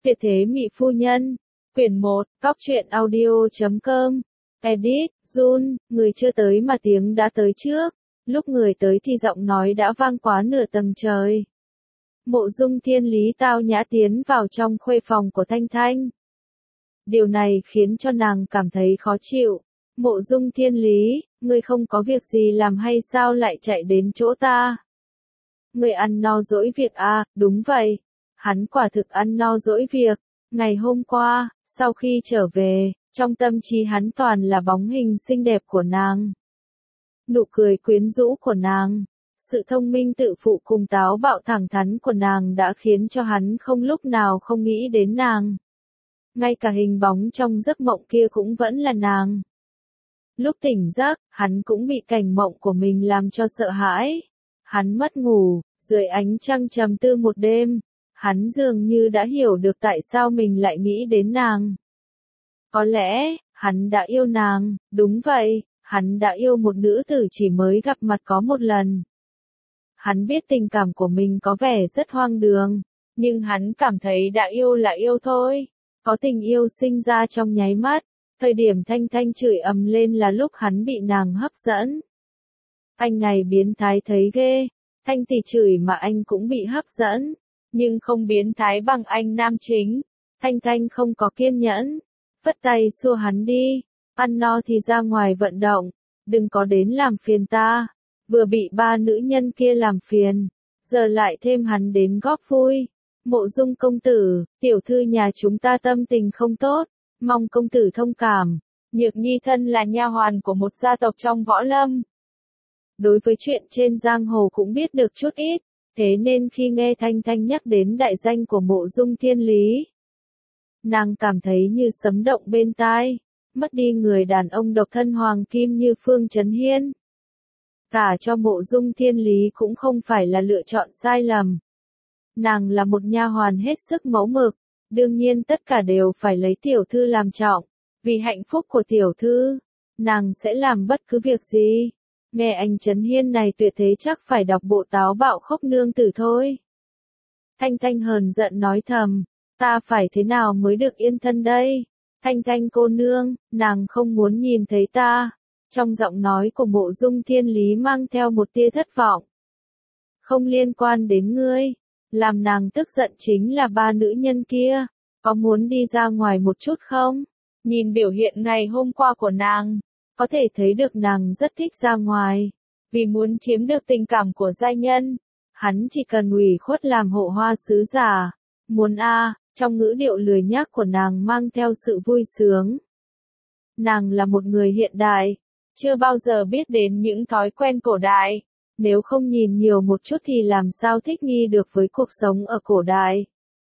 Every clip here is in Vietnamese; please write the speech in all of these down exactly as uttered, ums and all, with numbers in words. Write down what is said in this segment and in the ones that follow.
Tuyệt thế mỹ phu nhân. Quyển một, Cóc truyện audio chấm com. Edit, Jun, người chưa tới mà tiếng đã tới trước. Lúc người tới thì giọng nói đã vang quá nửa tầng trời. Mộ Dung Thiên Lý tao nhã tiến vào trong khuê phòng của Thanh Thanh. Điều này khiến cho nàng cảm thấy khó chịu. Mộ Dung Thiên Lý, ngươi không có việc gì làm hay sao lại chạy đến chỗ ta? Ngươi ăn no dỗi việc à, đúng vậy. Hắn quả thực ăn no dỗi việc. Ngày hôm qua, sau khi trở về, trong tâm trí hắn toàn là bóng hình xinh đẹp của nàng. Nụ cười quyến rũ của nàng, sự thông minh tự phụ cùng táo bạo thẳng thắn của nàng đã khiến cho hắn không lúc nào không nghĩ đến nàng. Ngay cả hình bóng trong giấc mộng kia cũng vẫn là nàng. Lúc tỉnh giấc, hắn cũng bị cảnh mộng của mình làm cho sợ hãi. Hắn mất ngủ, dưới ánh trăng trầm tư một đêm. Hắn dường như đã hiểu được tại sao mình lại nghĩ đến nàng. Có lẽ, hắn đã yêu nàng, đúng vậy, hắn đã yêu một nữ tử chỉ mới gặp mặt có một lần. Hắn biết tình cảm của mình có vẻ rất hoang đường, nhưng hắn cảm thấy đã yêu là yêu thôi. Có tình yêu sinh ra trong nháy mắt, thời điểm Thanh Thanh chửi ầm lên là lúc hắn bị nàng hấp dẫn. Anh này biến thái thấy ghê, Thanh tỷ chửi mà anh cũng bị hấp dẫn. Nhưng không biến thái bằng anh nam chính. Thanh Thanh không có kiên nhẫn. Phất tay xua hắn đi. Ăn no thì ra ngoài vận động. Đừng có đến làm phiền ta. Vừa bị ba nữ nhân kia làm phiền. Giờ lại thêm hắn đến góp vui. Mộ Dung công tử, tiểu thư nhà chúng ta tâm tình không tốt. Mong công tử thông cảm. Nhược Nhi thân là nha hoàn của một gia tộc trong võ lâm. Đối với chuyện trên giang hồ cũng biết được chút ít. Thế nên khi nghe Thanh Thanh nhắc đến đại danh của Mộ Dung Thiên Lý, nàng cảm thấy như sấm động bên tai, mất đi người đàn ông độc thân hoàng kim như Phương Chấn Hiên. Cả cho Mộ Dung Thiên Lý cũng không phải là lựa chọn sai lầm. Nàng là một nha hoàn hết sức mẫu mực, đương nhiên tất cả đều phải lấy tiểu thư làm trọng, vì hạnh phúc của tiểu thư, nàng sẽ làm bất cứ việc gì. Nghe anh Trấn Hiên này tuyệt thế chắc phải đọc bộ táo bạo khốc nương tử thôi. Thanh Thanh hờn giận nói thầm, ta phải thế nào mới được yên thân đây? Thanh Thanh cô nương, nàng không muốn nhìn thấy ta. Trong giọng nói của Mộ Dung Thiên Lý mang theo một tia thất vọng. Không liên quan đến ngươi, làm nàng tức giận chính là ba nữ nhân kia. Có muốn đi ra ngoài một chút không? Nhìn biểu hiện ngày hôm qua của nàng. Có thể thấy được nàng rất thích ra ngoài, vì muốn chiếm được tình cảm của giai nhân, hắn chỉ cần ủy khuất làm hộ hoa sứ giả. Muốn a, à, trong ngữ điệu lười nhác của nàng mang theo sự vui sướng. Nàng là một người hiện đại, chưa bao giờ biết đến những thói quen cổ đại, nếu không nhìn nhiều một chút thì làm sao thích nghi được với cuộc sống ở cổ đại.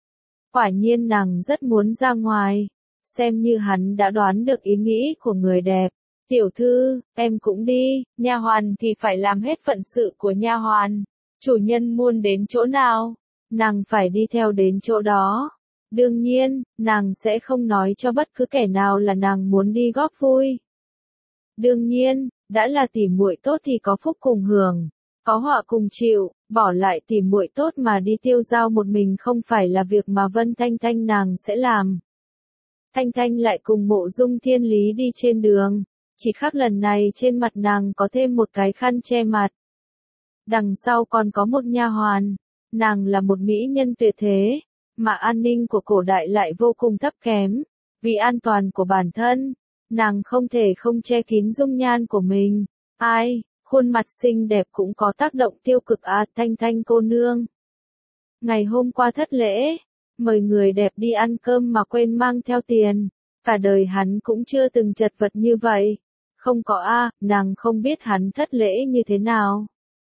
Quả nhiên nàng rất muốn ra ngoài, xem như hắn đã đoán được ý nghĩ của người đẹp. Tiểu thư, em cũng đi, nha hoàn thì phải làm hết phận sự của nha hoàn. Chủ nhân muốn đến chỗ nào, nàng phải đi theo đến chỗ đó. Đương nhiên, nàng sẽ không nói cho bất cứ kẻ nào là nàng muốn đi góp vui. Đương nhiên, đã là tỉ muội tốt thì có phúc cùng hưởng, có họa cùng chịu, bỏ lại tỉ muội tốt mà đi tiêu dao một mình không phải là việc mà Vân Thanh Thanh nàng sẽ làm. Thanh Thanh lại cùng Mộ Dung Thiên Lý đi trên đường. Chỉ khác lần này trên mặt nàng có thêm một cái khăn che mặt. Đằng sau còn có một nha hoàn. Nàng là một mỹ nhân tuyệt thế, mà an ninh của cổ đại lại vô cùng thấp kém. Vì an toàn của bản thân, nàng không thể không che kín dung nhan của mình. Ai, khuôn mặt xinh đẹp cũng có tác động tiêu cực à, Thanh Thanh cô nương. Ngày hôm qua thất lễ, mời người đẹp đi ăn cơm mà quên mang theo tiền. Cả đời hắn cũng chưa từng chật vật như vậy. Không có a, à, nàng không biết hắn thất lễ như thế nào.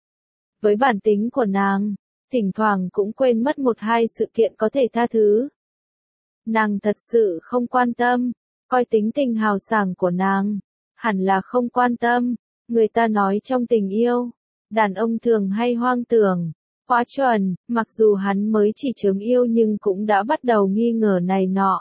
Với bản tính của nàng, thỉnh thoảng cũng quên mất một hai sự kiện có thể tha thứ. Nàng thật sự không quan tâm, coi tính tình hào sảng của nàng, hẳn là không quan tâm. Người ta nói trong tình yêu, đàn ông thường hay hoang tưởng, quá chuẩn, mặc dù hắn mới chỉ chớm yêu nhưng cũng đã bắt đầu nghi ngờ này nọ.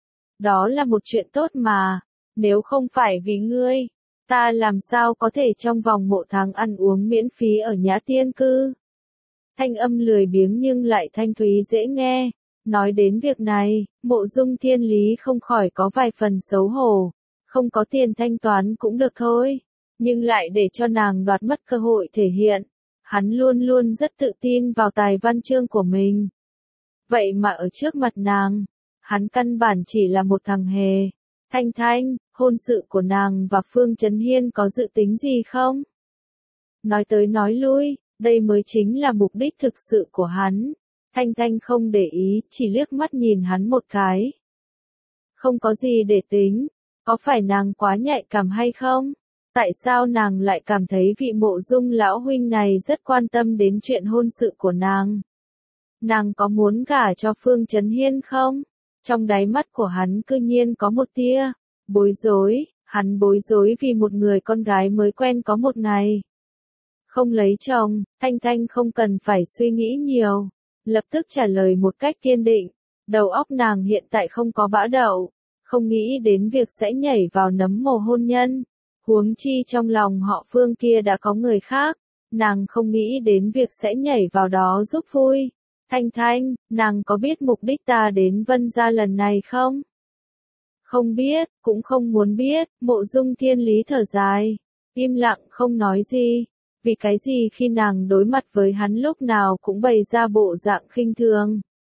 Đó là một chuyện tốt mà, nếu không phải vì ngươi, ta làm sao có thể trong vòng một tháng ăn uống miễn phí ở Nhã Tiên Cư. Thanh âm lười biếng nhưng lại thanh thúy dễ nghe, Nói đến việc này, Mộ Dung Thiên Lý không khỏi có vài phần xấu hổ. Không có tiền thanh toán cũng được thôi, nhưng lại để cho nàng đoạt mất cơ hội thể hiện. Hắn luôn luôn rất tự tin vào tài văn chương của mình. Vậy mà ở trước mặt nàng, hắn căn bản chỉ là một thằng hề. Thanh Thanh, hôn sự của nàng và Phương Chấn Hiên có dự tính gì không? Nói tới nói lui, đây mới chính là mục đích thực sự của hắn. Thanh Thanh không để ý, chỉ liếc mắt nhìn hắn một cái. Không có gì để tính, có phải nàng quá nhạy cảm hay không? Tại sao nàng lại cảm thấy vị Mộ Dung lão huynh này rất quan tâm đến chuyện hôn sự của nàng? Nàng có muốn gả cho Phương Chấn Hiên không? Trong đáy mắt của hắn cư nhiên có một tia bối rối, hắn bối rối vì một người con gái mới quen có một ngày không lấy chồng. Thanh Thanh không cần phải suy nghĩ nhiều, lập tức trả lời một cách kiên định. Đầu óc nàng hiện tại không có bã đậu, không nghĩ đến việc sẽ nhảy vào nấm mồ hôn nhân. Huống chi trong lòng họ Phương kia đã có người khác, nàng không nghĩ đến việc sẽ nhảy vào đó giúp vui. Thanh Thanh, nàng có biết mục đích ta đến Vân gia lần này không? Không biết, cũng không muốn biết. Mộ Dung Thiên Lý thở dài, im lặng không nói gì. Vì cái gì khi nàng đối mặt với hắn lúc nào cũng bày ra bộ dạng khinh thường?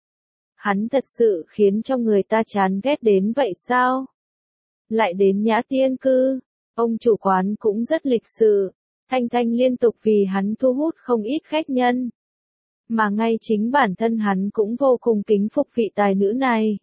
Hắn thật sự khiến cho người ta chán ghét đến vậy sao? Lại đến Nhã Tiên Cư, ông chủ quán cũng rất lịch sự. Thanh Thanh liên tục vì hắn thu hút không ít khách nhân. Mà ngay chính bản thân hắn cũng vô cùng kính phục vị tài nữ này.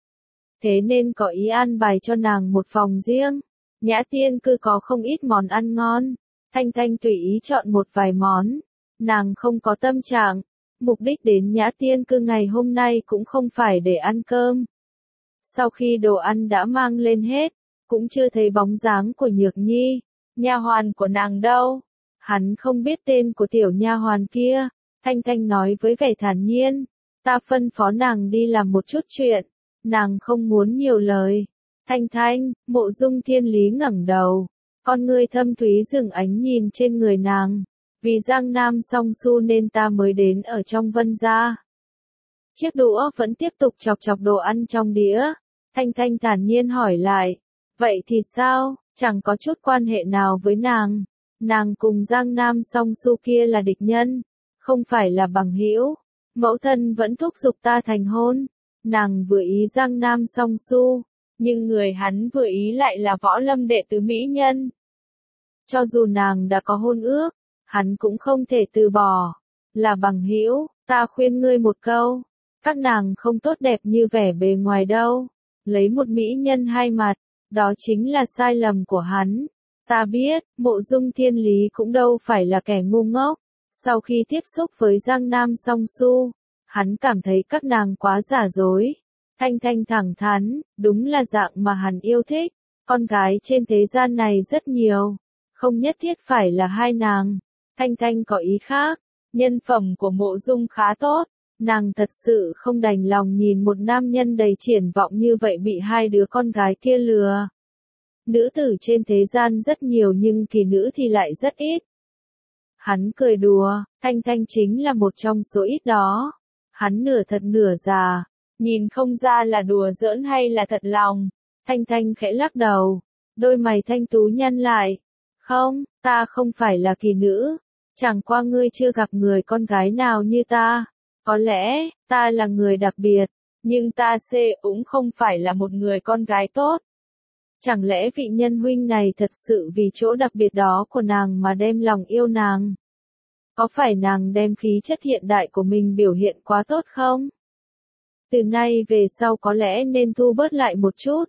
Thế nên có ý an bài cho nàng một phòng riêng. Nhã Tiên Cư có không ít món ăn ngon. Thanh Thanh tùy ý chọn một vài món. Nàng không có tâm trạng. Mục đích đến Nhã Tiên Cư ngày hôm nay cũng không phải để ăn cơm. Sau khi đồ ăn đã mang lên hết, cũng chưa thấy bóng dáng của Nhược Nhi. Nha hoàn của nàng đâu? Hắn không biết tên của tiểu nha hoàn kia. Thanh Thanh nói với vẻ thản nhiên, ta phân phó nàng đi làm một chút chuyện, nàng không muốn nhiều lời. Thanh Thanh, Mộ Dung Thiên Lý ngẩng đầu, con ngươi thâm thúy dừng ánh nhìn trên người nàng. Vì Giang Nam Song Su nên ta mới đến ở trong Vân gia. Chiếc đũa vẫn tiếp tục chọc chọc đồ ăn trong đĩa. Thanh Thanh thản nhiên hỏi lại, vậy thì sao, chẳng có chút quan hệ nào với nàng. Nàng cùng Giang Nam Song Su kia là địch nhân, không phải là bằng hữu. Mẫu thân vẫn thúc giục ta thành hôn. Nàng vừa ý Giang Nam Song Su, nhưng người hắn vừa ý lại là võ lâm đệ tứ mỹ nhân. Cho dù nàng đã có hôn ước, hắn cũng không thể từ bỏ. Là bằng hữu, ta khuyên ngươi một câu, các nàng không tốt đẹp như vẻ bề ngoài đâu. Lấy một mỹ nhân hai mặt, đó chính là sai lầm của hắn. Ta biết, Mộ Dung Thiên Lý cũng đâu phải là kẻ ngu ngốc. Sau khi tiếp xúc với Giang Nam Song Su, hắn cảm thấy các nàng quá giả dối. Thanh Thanh thẳng thắn, đúng là dạng mà hắn yêu thích. Con gái trên thế gian này rất nhiều, không nhất thiết phải là hai nàng. Thanh Thanh có ý khác, nhân phẩm của Mộ Dung khá tốt. Nàng thật sự không đành lòng nhìn một nam nhân đầy triển vọng như vậy bị hai đứa con gái kia lừa. Nữ tử trên thế gian rất nhiều nhưng kỳ nữ thì lại rất ít. Hắn cười đùa, Thanh Thanh chính là một trong số ít đó. Hắn nửa thật nửa giả, nhìn không ra là đùa giỡn hay là thật lòng. Thanh Thanh khẽ lắc đầu, đôi mày thanh tú nhăn lại. Không, ta không phải là kỳ nữ, chẳng qua ngươi chưa gặp người con gái nào như ta. Có lẽ, ta là người đặc biệt, nhưng ta sẽ cũng không phải là một người con gái tốt. Chẳng lẽ vị nhân huynh này thật sự vì chỗ đặc biệt đó của nàng mà đem lòng yêu nàng? Có phải nàng đem khí chất hiện đại của mình biểu hiện quá tốt không? Từ nay về sau có lẽ nên thu bớt lại một chút.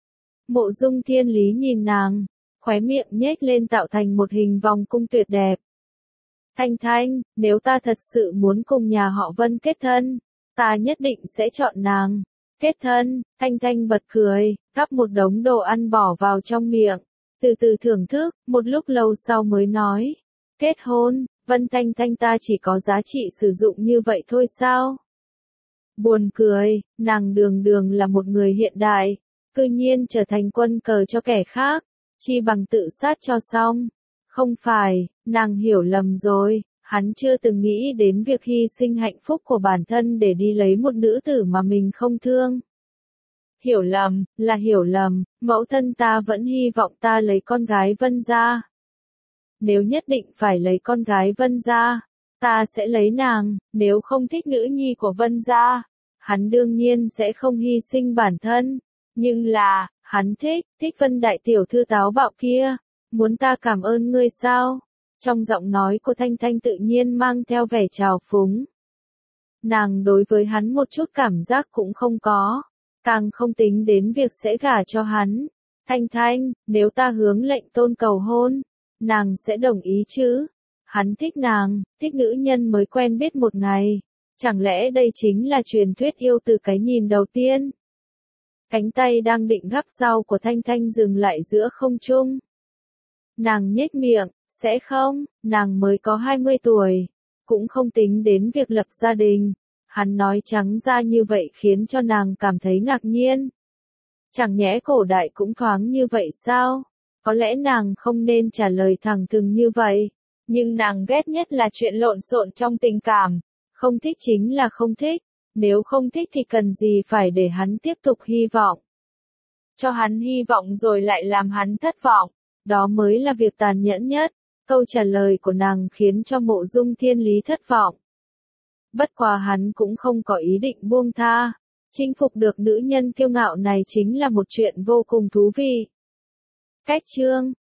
Mộ Dung Thiên Lý nhìn nàng, khóe miệng nhếch lên tạo thành một hình vòng cung tuyệt đẹp. Thanh Thanh, nếu ta thật sự muốn cùng nhà họ Vân kết thân, ta nhất định sẽ chọn nàng. Kết thân, Thanh Thanh bật cười, gắp một đống đồ ăn bỏ vào trong miệng, từ từ thưởng thức, một lúc lâu sau mới nói. Kết hôn, Vân Thanh Thanh ta chỉ có giá trị sử dụng như vậy thôi sao? Buồn cười, nàng đường đường là một người hiện đại, cư nhiên trở thành quân cờ cho kẻ khác, chi bằng tự sát cho xong. Không phải, nàng hiểu lầm rồi, Hắn chưa từng nghĩ đến việc hy sinh hạnh phúc của bản thân để đi lấy một nữ tử mà mình không thương. Hiểu lầm, là hiểu lầm, mẫu thân ta vẫn hy vọng ta lấy con gái Vân gia. Nếu nhất định phải lấy con gái Vân gia, ta sẽ lấy nàng, nếu không thích nữ nhi của Vân gia, hắn đương nhiên sẽ không hy sinh bản thân. Nhưng là, hắn thích, thích Vân đại tiểu thư táo bạo kia, muốn ta cảm ơn ngươi sao? Trong giọng nói của Thanh Thanh tự nhiên mang theo vẻ trào phúng. Nàng đối với hắn một chút cảm giác cũng không có, càng không tính đến việc sẽ gả cho hắn. Thanh Thanh, nếu ta hướng lệnh tôn cầu hôn, nàng sẽ đồng ý chứ? Hắn thích nàng, thích nữ nhân mới quen biết một ngày. Chẳng lẽ đây chính là truyền thuyết yêu từ cái nhìn đầu tiên? Cánh tay đang định gắp rau của Thanh Thanh dừng lại giữa không trung. Nàng nhếch miệng, sẽ không, nàng mới có hai mươi tuổi, cũng không tính đến việc lập gia đình. Hắn nói trắng ra như vậy khiến cho nàng cảm thấy ngạc nhiên. Chẳng nhẽ cổ đại cũng thoáng như vậy sao? Có lẽ nàng không nên trả lời thẳng thừng như vậy, nhưng nàng ghét nhất là chuyện lộn xộn trong tình cảm. Không thích chính là không thích, nếu không thích thì cần gì phải để hắn tiếp tục hy vọng. Cho hắn hy vọng rồi lại làm hắn thất vọng, đó mới là việc tàn nhẫn nhất. Câu trả lời của nàng khiến cho Mộ Dung Thiên Lý thất vọng. Bất quá hắn cũng không có ý định buông tha. Chinh phục được nữ nhân kiêu ngạo này chính là một chuyện vô cùng thú vị. Cách chương